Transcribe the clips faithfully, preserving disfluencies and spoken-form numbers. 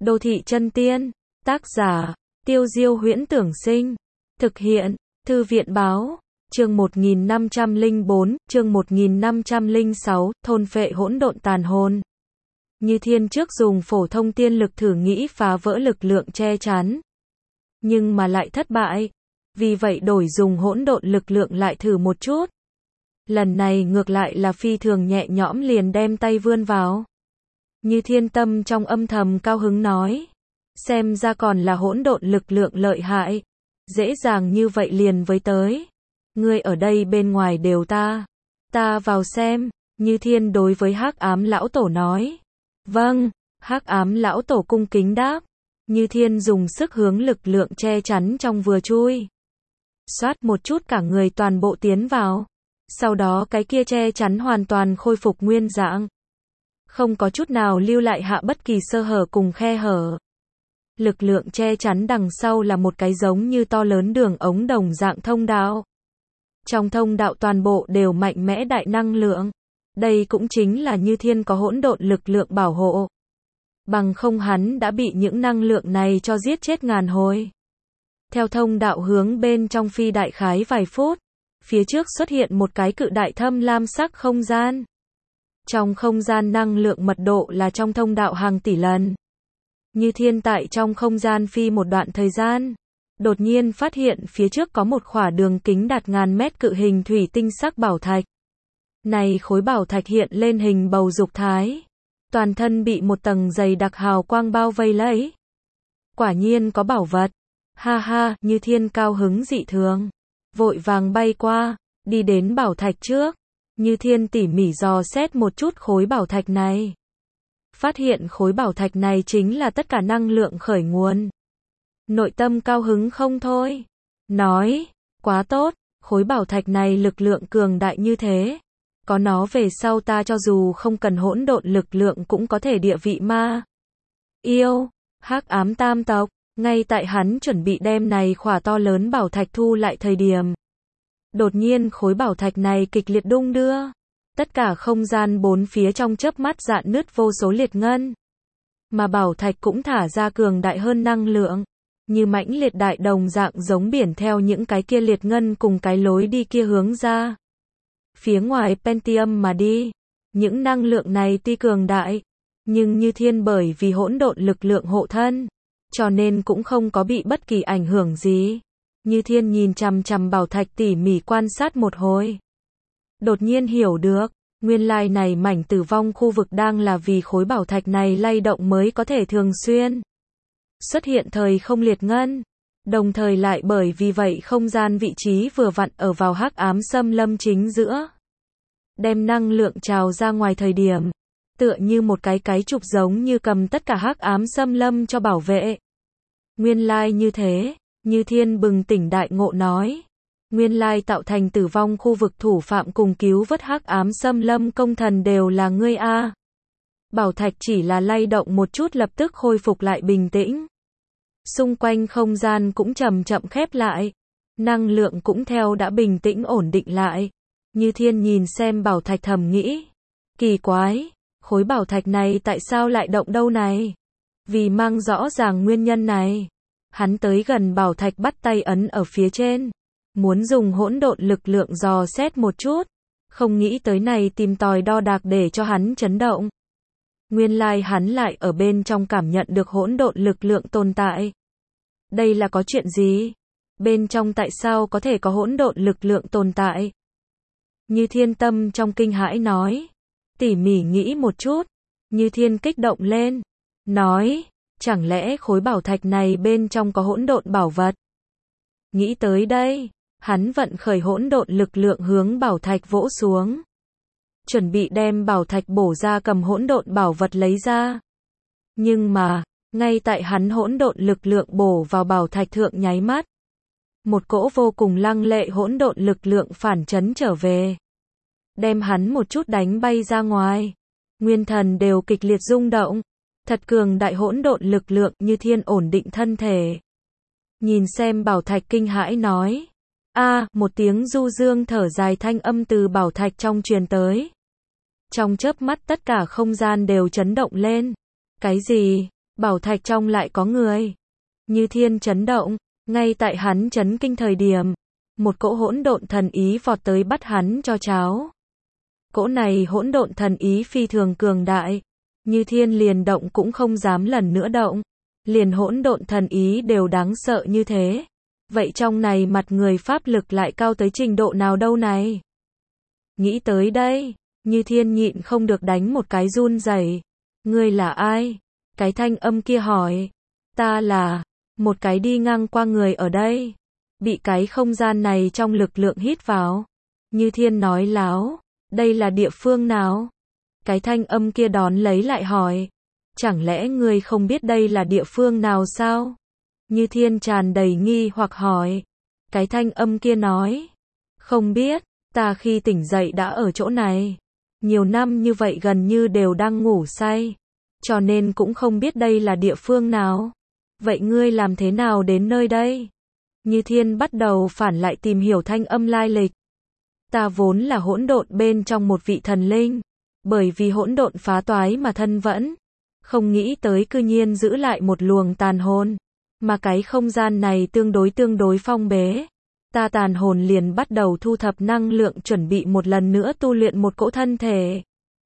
Đô thị chân tiên. Tác giả, Tiêu Diêu Huyễn Tưởng Sinh. Thực hiện, Thư viện Báo. Chương một nghìn năm trăm lẻ bốn, chương một nghìn năm trăm lẻ sáu, thôn phệ hỗn độn tàn hồn. Như Thiên trước dùng phổ thông tiên lực thử nghĩ phá vỡ lực lượng che chắn, nhưng mà lại thất bại. Vì vậy đổi dùng hỗn độn lực lượng lại thử một chút. Lần này ngược lại là phi thường nhẹ nhõm liền đem tay vươn vào. Như Thiên tâm trong âm thầm cao hứng nói, xem ra còn là hỗn độn lực lượng lợi hại, dễ dàng như vậy liền với tới. Ngươi ở đây bên ngoài đều ta, ta vào xem. Như Thiên đối với Hắc Ám lão tổ nói. Vâng. Hắc Ám lão tổ cung kính đáp. Như Thiên dùng sức hướng lực lượng che chắn trong vừa chui. Xoát một chút cả người toàn bộ tiến vào. Sau đó cái kia che chắn hoàn toàn khôi phục nguyên dạng. Không có chút nào lưu lại hạ bất kỳ sơ hở cùng khe hở. Lực lượng che chắn đằng sau là một cái giống như to lớn đường ống đồng dạng thông đạo. Trong thông đạo toàn bộ đều mạnh mẽ đại năng lượng. Đây cũng chính là Như Thiên có hỗn độn lực lượng bảo hộ. Bằng không hắn đã bị những năng lượng này cho giết chết ngàn hồi. Theo thông đạo hướng bên trong phi đại khái vài phút, phía trước xuất hiện một cái cự đại thâm lam sắc không gian. Trong không gian năng lượng mật độ là trong thông đạo hàng tỷ lần. Như Thiên tại trong không gian phi một đoạn thời gian, đột nhiên phát hiện phía trước có một khỏa đường kính đạt ngàn mét cự hình thủy tinh sắc bảo thạch. Này khối bảo thạch hiện lên hình bầu dục thái, toàn thân bị một tầng dày đặc hào quang bao vây lấy. Quả nhiên có bảo vật. Ha ha, Như Thiên cao hứng dị thường, vội vàng bay qua, đi đến bảo thạch trước. Như Thiên tỉ mỉ dò xét một chút khối bảo thạch này. Phát hiện khối bảo thạch này chính là tất cả năng lượng khởi nguồn. Nội tâm cao hứng không thôi. Nói, quá tốt, khối bảo thạch này lực lượng cường đại như thế. Có nó về sau ta cho dù không cần hỗn độn lực lượng cũng có thể địa vị ma. Yêu, Hắc Ám tam tộc, ngay tại hắn chuẩn bị đem này khỏa to lớn bảo thạch thu lại thời điểm. Đột nhiên khối bảo thạch này kịch liệt đung đưa. Tất cả không gian bốn phía trong chớp mắt rạn nứt vô số liệt ngân. Mà bảo thạch cũng thả ra cường đại hơn năng lượng. Như mãnh liệt đại đồng dạng giống biển theo những cái kia liệt ngân cùng cái lối đi kia hướng ra. Phía ngoài Pentium mà đi. Những năng lượng này tuy cường đại, nhưng Như Thiên bởi vì hỗn độn lực lượng hộ thân, cho nên cũng không có bị bất kỳ ảnh hưởng gì. Như Thiên nhìn chằm chằm bảo thạch tỉ mỉ quan sát một hồi. Đột nhiên hiểu được, nguyên lai này mảnh tử vong khu vực đang là vì khối bảo thạch này lay động mới có thể thường xuyên xuất hiện thời không liệt ngân. Đồng thời lại bởi vì vậy không gian vị trí vừa vặn ở vào Hắc Ám xâm lâm chính giữa. Đem năng lượng trào ra ngoài thời điểm, tựa như một cái cái trục giống như cầm tất cả Hắc Ám xâm lâm cho bảo vệ. Nguyên lai như thế, Như Thiên bừng tỉnh đại ngộ nói. Nguyên lai tạo thành tử vong khu vực thủ phạm cùng cứu vớt Hắc Ám xâm lâm công thần đều là ngươi a. Bảo thạch chỉ là lay động một chút lập tức khôi phục lại bình tĩnh. Xung quanh không gian cũng chậm chậm khép lại. Năng lượng cũng theo đã bình tĩnh ổn định lại. Như Thiên nhìn xem bảo thạch thầm nghĩ. Kỳ quái, khối bảo thạch này tại sao lại động đâu này? Vì mang rõ ràng nguyên nhân này. Hắn tới gần bảo thạch bắt tay ấn ở phía trên. Muốn dùng hỗn độn lực lượng dò xét một chút. Không nghĩ tới này tìm tòi đo đạc để cho hắn chấn động. Nguyên lai hắn lại ở bên trong cảm nhận được hỗn độn lực lượng tồn tại. Đây là có chuyện gì? Bên trong tại sao có thể có hỗn độn lực lượng tồn tại? Như Thiên tâm trong kinh hãi nói. Tỉ mỉ nghĩ một chút. Như Thiên kích động lên. Nói, chẳng lẽ khối bảo thạch này bên trong có hỗn độn bảo vật? Nghĩ tới đây, hắn vận khởi hỗn độn lực lượng hướng bảo thạch vỗ xuống. Chuẩn bị đem bảo thạch bổ ra cầm hỗn độn bảo vật lấy ra. Nhưng mà, ngay tại hắn hỗn độn lực lượng bổ vào bảo thạch thượng nháy mắt. Một cỗ vô cùng lăng lệ hỗn độn lực lượng phản chấn trở về. Đem hắn một chút đánh bay ra ngoài. Nguyên thần đều kịch liệt rung động. Thật cường đại hỗn độn lực lượng. Như Thiên ổn định thân thể. Nhìn xem bảo thạch kinh hãi nói. A, một tiếng du dương thở dài thanh âm từ bảo thạch trong truyền tới. Trong chớp mắt tất cả không gian đều chấn động lên. Cái gì? bảo thạch trong lại có người. Như Thiên chấn động, ngay tại hắn chấn kinh thời điểm, một cỗ hỗn độn thần ý vọt tới bắt hắn cho cháo. Cỗ này hỗn độn thần ý phi thường cường đại, Như Thiên liền động cũng không dám lần nữa động, liền hỗn độn thần ý đều đáng sợ như thế. Vậy trong này mặt người pháp lực lại cao tới trình độ nào đâu này? Nghĩ tới đây, Như Thiên nhịn không được đánh một cái run rẩy. Ngươi là ai? Cái thanh âm kia hỏi. Ta là một cái đi ngang qua người ở đây, bị cái không gian này trong lực lượng hít vào. Như Thiên nói láo, đây là địa phương nào? Cái thanh âm kia đón lấy lại hỏi, chẳng lẽ ngươi không biết đây là địa phương nào sao? Như Thiên tràn đầy nghi hoặc hỏi. Cái thanh âm kia nói, không biết, ta khi tỉnh dậy đã ở chỗ này. Nhiều năm như vậy gần như đều đang ngủ say, cho nên cũng không biết đây là địa phương nào. Vậy ngươi làm thế nào đến nơi đây? Như Thiên bắt đầu phản lại tìm hiểu thanh âm lai lịch. Ta vốn là hỗn độn bên trong một vị thần linh, bởi vì hỗn độn phá toái mà thân vẫn, không nghĩ tới cư nhiên giữ lại một luồng tàn hồn, mà cái không gian này tương đối tương đối phong bế. Ta tàn hồn liền bắt đầu thu thập năng lượng chuẩn bị một lần nữa tu luyện một cỗ thân thể.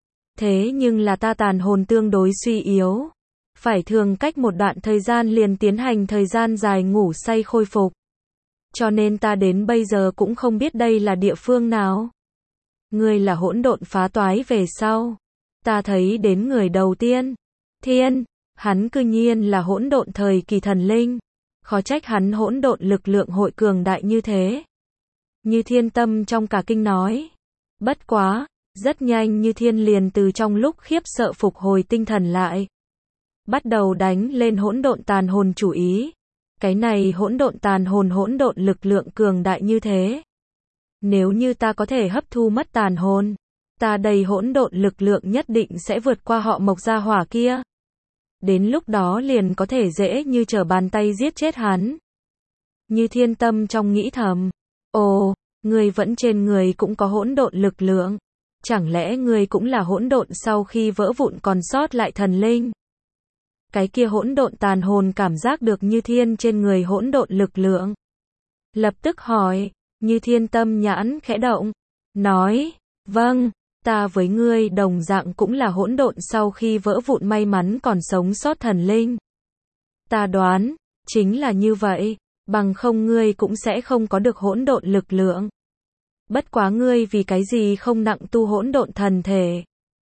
Thế nhưng là ta tàn hồn tương đối suy yếu, phải thường cách một đoạn thời gian liền tiến hành thời gian dài ngủ say khôi phục. Cho nên ta đến bây giờ cũng không biết đây là địa phương nào. Ngươi là hỗn độn phá toái về sau, ta thấy đến người đầu tiên, Thiên, hắn cư nhiên là hỗn độn thời kỳ thần linh, khó trách hắn hỗn độn lực lượng hội cường đại như thế. Như Thiên tâm trong cả kinh nói. Bất quá, rất nhanh Như Thiên liền từ trong lúc khiếp sợ phục hồi tinh thần lại, bắt đầu đánh lên hỗn độn tàn hồn chủ ý. Cái này hỗn độn tàn hồn hỗn độn lực lượng cường đại như thế. Nếu như ta có thể hấp thu mất tàn hồn, ta đầy hỗn độn lực lượng nhất định sẽ vượt qua họ Mộc gia hỏa kia. Đến lúc đó liền có thể dễ như trở bàn tay giết chết hắn. Như Thiên tâm trong nghĩ thầm, ồ, ngươi vẫn trên người cũng có hỗn độn lực lượng, chẳng lẽ ngươi cũng là hỗn độn sau khi vỡ vụn còn sót lại thần linh? Cái kia hỗn độn tàn hồn cảm giác được Như Thiên trên người hỗn độn lực lượng, lập tức hỏi. Như Thiên tâm nhãn khẽ động, nói, vâng, ta với ngươi đồng dạng cũng là hỗn độn sau khi vỡ vụn may mắn còn sống sót thần linh. Ta đoán, chính là như vậy, bằng không ngươi cũng sẽ không có được hỗn độn lực lượng. Bất quá ngươi vì cái gì không nặng tu hỗn độn thần thể,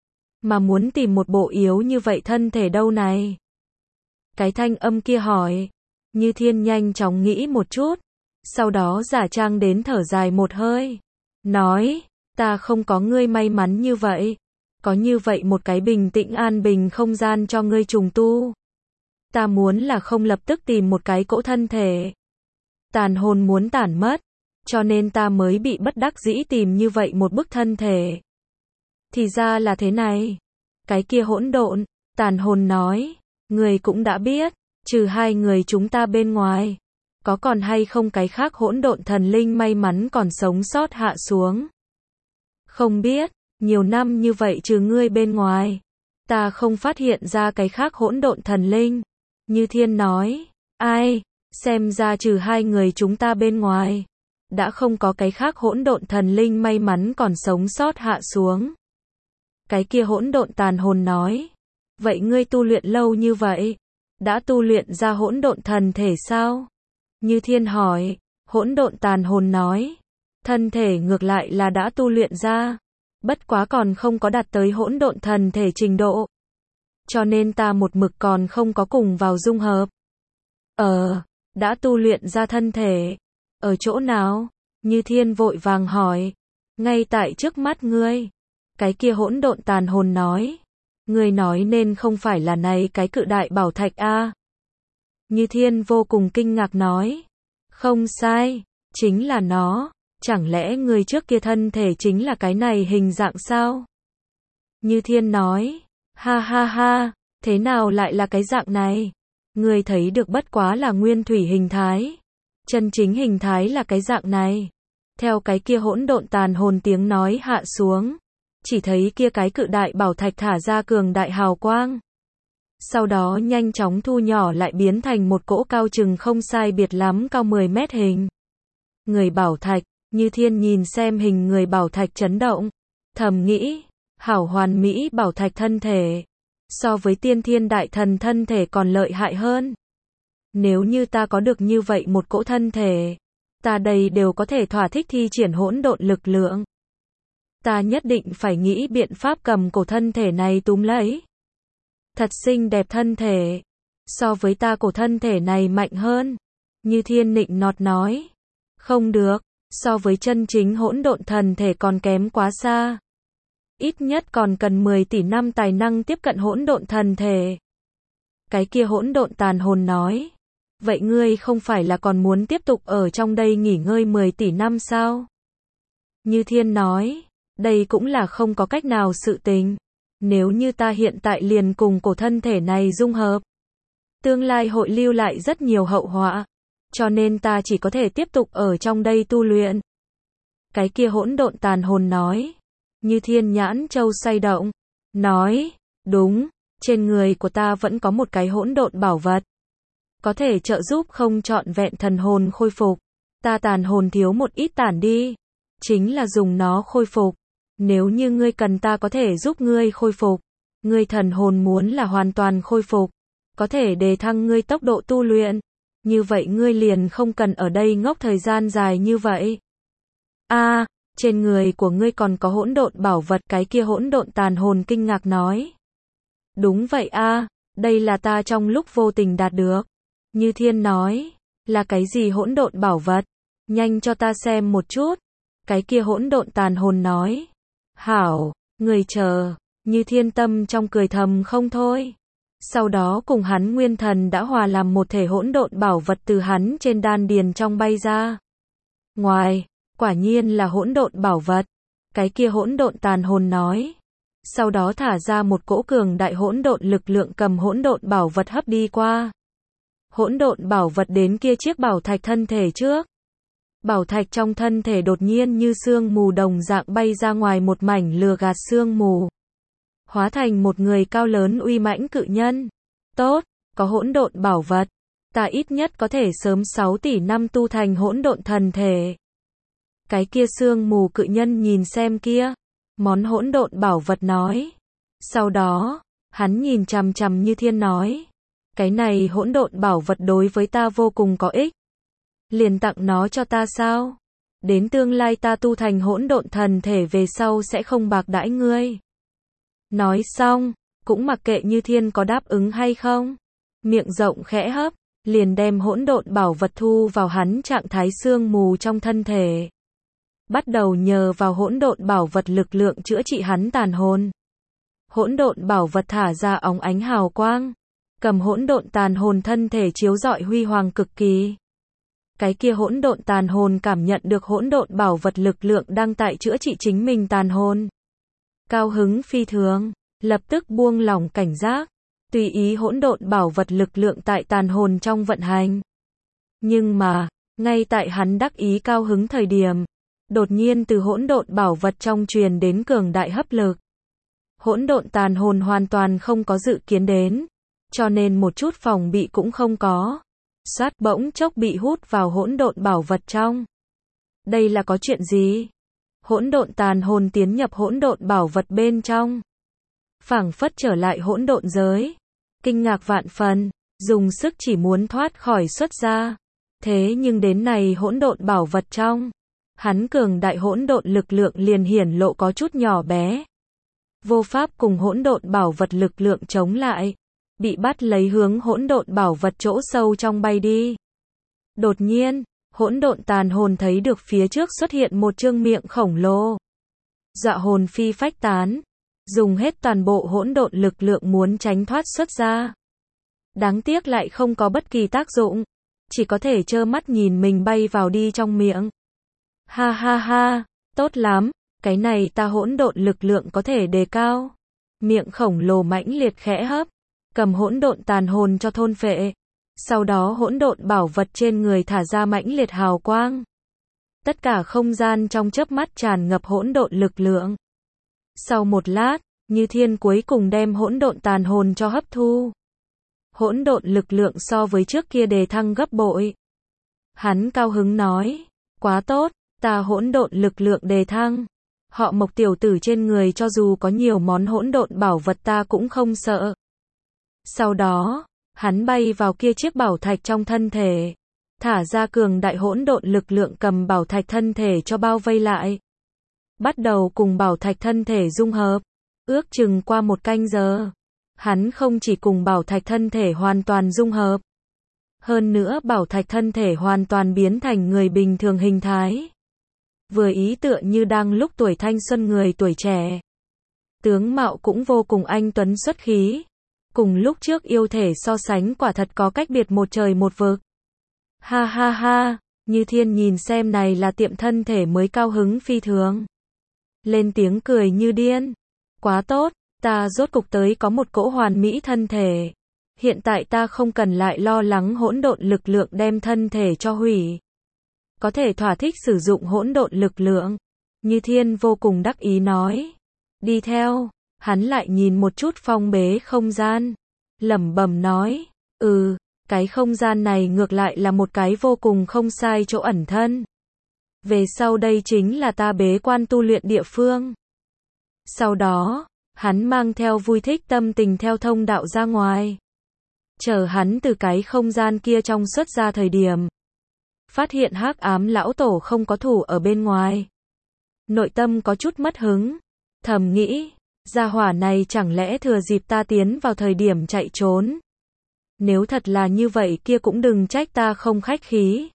mà muốn tìm một bộ yếu như vậy thân thể đâu này? Cái thanh âm kia hỏi. Như Thiên nhanh chóng nghĩ một chút, sau đó giả trang đến thở dài một hơi, nói, ta không có ngươi may mắn như vậy, có như vậy một cái bình tĩnh an bình không gian cho ngươi trùng tu. Ta muốn là không lập tức tìm một cái cỗ thân thể. Tàn hồn muốn tản mất, cho nên ta mới bị bất đắc dĩ tìm như vậy một bức thân thể. Thì ra là thế này. Cái kia hỗn độn, tàn hồn nói, người cũng đã biết, trừ hai người chúng ta bên ngoài, có còn hay không cái khác hỗn độn thần linh may mắn còn sống sót hạ xuống? Không biết, nhiều năm như vậy trừ ngươi bên ngoài, ta không phát hiện ra cái khác hỗn độn thần linh. Như Thiên nói, ai, xem ra trừ hai người chúng ta bên ngoài, đã không có cái khác hỗn độn thần linh may mắn còn sống sót hạ xuống. Cái kia hỗn độn tàn hồn nói, vậy ngươi tu luyện lâu như vậy, đã tu luyện ra hỗn độn thần thể sao? Như Thiên hỏi. Hỗn độn tàn hồn nói, thân thể ngược lại là đã tu luyện ra, bất quá còn không có đạt tới hỗn độn thần thể trình độ, cho nên ta một mực còn không có cùng vào dung hợp. Ờ, đã tu luyện ra thân thể, ở chỗ nào? Như Thiên vội vàng hỏi. Ngay tại trước mắt ngươi. Cái kia hỗn độn tàn hồn nói, ngươi nói nên không phải là này cái cự đại bảo thạch a? Như Thiên vô cùng kinh ngạc nói, không sai, chính là nó. Chẳng lẽ người trước kia thân thể chính là cái này hình dạng sao? Như Thiên nói, ha ha ha, thế nào lại là cái dạng này? Người thấy được bất quá là nguyên thủy hình thái, chân chính hình thái là cái dạng này. Theo cái kia hỗn độn tàn hồn tiếng nói hạ xuống, chỉ thấy kia cái cự đại bảo thạch thả ra cường đại hào quang. Sau đó nhanh chóng thu nhỏ lại biến thành một cỗ cao chừng không sai biệt lắm cao mười mét hình. Người bảo thạch, Như Thiên nhìn xem hình người bảo thạch chấn động. Thầm nghĩ, hảo hoàn mỹ bảo thạch thân thể. So với tiên thiên đại thần thân thể còn lợi hại hơn. Nếu như ta có được như vậy một cỗ thân thể, ta đây đều có thể thỏa thích thi triển hỗn độn lực lượng. Ta nhất định phải nghĩ biện pháp cầm cổ thân thể này túm lấy. Thật xinh đẹp thân thể. So với ta cổ thân thể này mạnh hơn. Như Thiên nịnh nọt nói. Không được, so với chân chính hỗn độn thần thể còn kém quá xa. Ít nhất còn cần mười tỷ năm tài năng tiếp cận hỗn độn thần thể. Cái kia hỗn độn tàn hồn nói. Vậy ngươi không phải là còn muốn tiếp tục ở trong đây nghỉ ngơi mười tỷ năm sao? Như Thiên nói. Đây cũng là không có cách nào sự tình. Nếu như ta hiện tại liền cùng cổ thân thể này dung hợp, tương lai hội lưu lại rất nhiều hậu họa. Cho nên ta chỉ có thể tiếp tục ở trong đây tu luyện. Cái kia hỗn độn tàn hồn nói. Như Thiên nhãn châu xoay động. Nói, đúng, trên người của ta vẫn có một cái hỗn độn bảo vật. Có thể trợ giúp không trọn vẹn thần hồn khôi phục. Ta tàn hồn thiếu một ít tản đi. Chính là dùng nó khôi phục. Nếu như ngươi cần ta có thể giúp ngươi khôi phục. Ngươi thần hồn muốn là hoàn toàn khôi phục. Có thể đề thăng ngươi tốc độ tu luyện. Như vậy ngươi liền không cần ở đây ngốc thời gian dài như vậy. A, à, trên người của ngươi còn có hỗn độn bảo vật, cái kia hỗn độn tàn hồn kinh ngạc nói. Đúng vậy a, à, đây là ta trong lúc vô tình đạt được. Như Thiên nói, là cái gì hỗn độn bảo vật? Nhanh cho ta xem một chút. Cái kia hỗn độn tàn hồn nói. Hảo, người chờ. Như Thiên tâm trong cười thầm không thôi. Sau đó cùng hắn nguyên thần đã hòa làm một thể hỗn độn bảo vật từ hắn trên đan điền trong bay ra. Ngoài, quả nhiên là hỗn độn bảo vật. Cái kia hỗn độn tàn hồn nói. Sau đó thả ra một cỗ cường đại hỗn độn lực lượng cầm hỗn độn bảo vật hấp đi qua. Hỗn độn bảo vật đến kia chiếc bảo thạch thân thể trước. Bảo thạch trong thân thể đột nhiên như sương mù đồng dạng bay ra ngoài một mảnh lừa gạt sương mù. Hóa thành một người cao lớn uy mãnh cự nhân. Tốt, có hỗn độn bảo vật. Ta ít nhất có thể sớm sáu tỷ năm tu thành hỗn độn thần thể. Cái kia sương mù cự nhân nhìn xem kia. Món hỗn độn bảo vật nói. Sau đó, hắn nhìn chằm chằm Như Thiên nói. Cái này hỗn độn bảo vật đối với ta vô cùng có ích. Liền tặng nó cho ta sao? Đến tương lai ta tu thành hỗn độn thần thể về sau sẽ không bạc đãi ngươi. Nói xong, cũng mặc kệ Như Thiên có đáp ứng hay không. Miệng rộng khẽ hấp, liền đem hỗn độn bảo vật thu vào hắn trạng thái sương mù trong thân thể. Bắt đầu nhờ vào hỗn độn bảo vật lực lượng chữa trị hắn tàn hồn. Hỗn độn bảo vật thả ra óng ánh hào quang. Cầm hỗn độn tàn hồn thân thể chiếu rọi huy hoàng cực kỳ. Cái kia hỗn độn tàn hồn cảm nhận được hỗn độn bảo vật lực lượng đang tại chữa trị chính mình tàn hồn. Cao hứng phi thường, lập tức buông lỏng cảnh giác, tùy ý hỗn độn bảo vật lực lượng tại tàn hồn trong vận hành. Nhưng mà, ngay tại hắn đắc ý cao hứng thời điểm, đột nhiên từ hỗn độn bảo vật trong truyền đến cường đại hấp lực. Hỗn độn tàn hồn hoàn toàn không có dự kiến đến, cho nên một chút phòng bị cũng không có. Xoát bỗng chốc bị hút vào hỗn độn bảo vật trong. Đây là có chuyện gì? Hỗn độn tàn hồn tiến nhập hỗn độn bảo vật bên trong. Phảng phất trở lại hỗn độn giới. Kinh ngạc vạn phần, dùng sức chỉ muốn thoát khỏi xuất ra. Thế nhưng đến này hỗn độn bảo vật trong, hắn cường đại hỗn độn lực lượng liền hiển lộ có chút nhỏ bé. Vô pháp cùng hỗn độn bảo vật lực lượng chống lại. Bị bắt lấy hướng hỗn độn bảo vật chỗ sâu trong bay đi. Đột nhiên, hỗn độn tàn hồn thấy được phía trước xuất hiện một trương miệng khổng lồ. Dọa hồn phi phách tán, dùng hết toàn bộ hỗn độn lực lượng muốn tránh thoát xuất ra. Đáng tiếc lại không có bất kỳ tác dụng, chỉ có thể trơ mắt nhìn mình bay vào đi trong miệng. Ha ha ha, tốt lắm, cái này ta hỗn độn lực lượng có thể đề cao. Miệng khổng lồ mãnh liệt khẽ hấp, cầm hỗn độn tàn hồn cho thôn phệ. Sau đó hỗn độn bảo vật trên người thả ra mãnh liệt hào quang. Tất cả không gian trong chớp mắt tràn ngập hỗn độn lực lượng. Sau một lát, Như Thiên cuối cùng đem hỗn độn tàn hồn cho hấp thu. hỗn độn lực lượng so với trước kia đề thăng gấp bội. Hắn cao hứng nói, quá tốt, ta hỗn độn lực lượng đề thăng. Họ Mộc tiểu tử trên người cho dù có nhiều món hỗn độn bảo vật ta cũng không sợ. Sau đó, hắn bay vào kia chiếc bảo thạch trong thân thể, thả ra cường đại hỗn độn lực lượng cầm bảo thạch thân thể cho bao vây lại. Bắt đầu cùng bảo thạch thân thể dung hợp, ước chừng qua một canh giờ. Hắn không chỉ cùng bảo thạch thân thể hoàn toàn dung hợp, hơn nữa bảo thạch thân thể hoàn toàn biến thành người bình thường hình thái. Vừa ý tựa như đang lúc tuổi thanh xuân người tuổi trẻ. Tướng mạo cũng vô cùng anh tuấn xuất khí. Cùng lúc trước yêu thể so sánh quả thật có cách biệt một trời một vực. Ha ha ha, Như Thiên nhìn xem này là tiệm thân thể mới cao hứng phi thường. Lên tiếng cười như điên. Quá tốt, ta rốt cục tới có một cỗ hoàn mỹ thân thể. Hiện tại ta không cần lại lo lắng hỗn độn lực lượng đem thân thể cho hủy. Có thể thỏa thích sử dụng hỗn độn lực lượng. Như Thiên vô cùng đắc ý nói. Đi theo, hắn lại nhìn một chút phong bế không gian. Lẩm bẩm nói, ừ, cái không gian này ngược lại là một cái vô cùng không sai chỗ ẩn thân. Về sau đây chính là ta bế quan tu luyện địa phương. Sau đó, hắn mang theo vui thích tâm tình theo thông đạo ra ngoài. Chờ hắn từ cái không gian kia trong xuất ra thời điểm. Phát hiện Hắc Ám lão tổ không có thủ ở bên ngoài. Nội tâm có chút mất hứng. Thầm nghĩ, gia hỏa này chẳng lẽ thừa dịp ta tiến vào thời điểm chạy trốn. Nếu thật là như vậy kia cũng đừng trách ta không khách khí.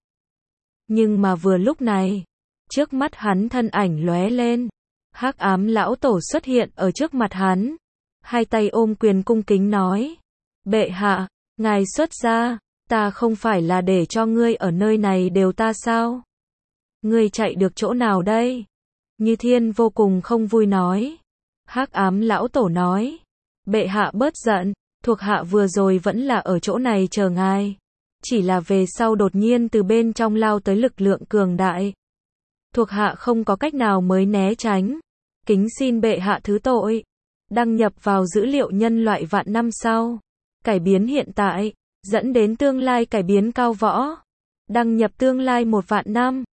Nhưng mà vừa lúc này, trước mắt hắn thân ảnh lóe lên. Hắc Ám lão tổ xuất hiện ở trước mặt hắn. Hai tay ôm quyền cung kính nói. Bệ hạ, ngài xuất gia, ta không phải là để cho ngươi ở nơi này đều ta sao? Ngươi chạy được chỗ nào đây? Như Thiên vô cùng không vui nói. Hắc Ám lão tổ nói. Bệ hạ bớt giận, thuộc hạ vừa rồi vẫn là ở chỗ này chờ ngài. Chỉ là về sau đột nhiên từ bên trong lao tới lực lượng cường đại. Thuộc hạ không có cách nào mới né tránh. Kính xin bệ hạ thứ tội. Đăng nhập vào dữ liệu nhân loại vạn năm sau. Cải biến hiện tại, dẫn đến tương lai cải biến cao võ. Đăng nhập tương lai một vạn năm.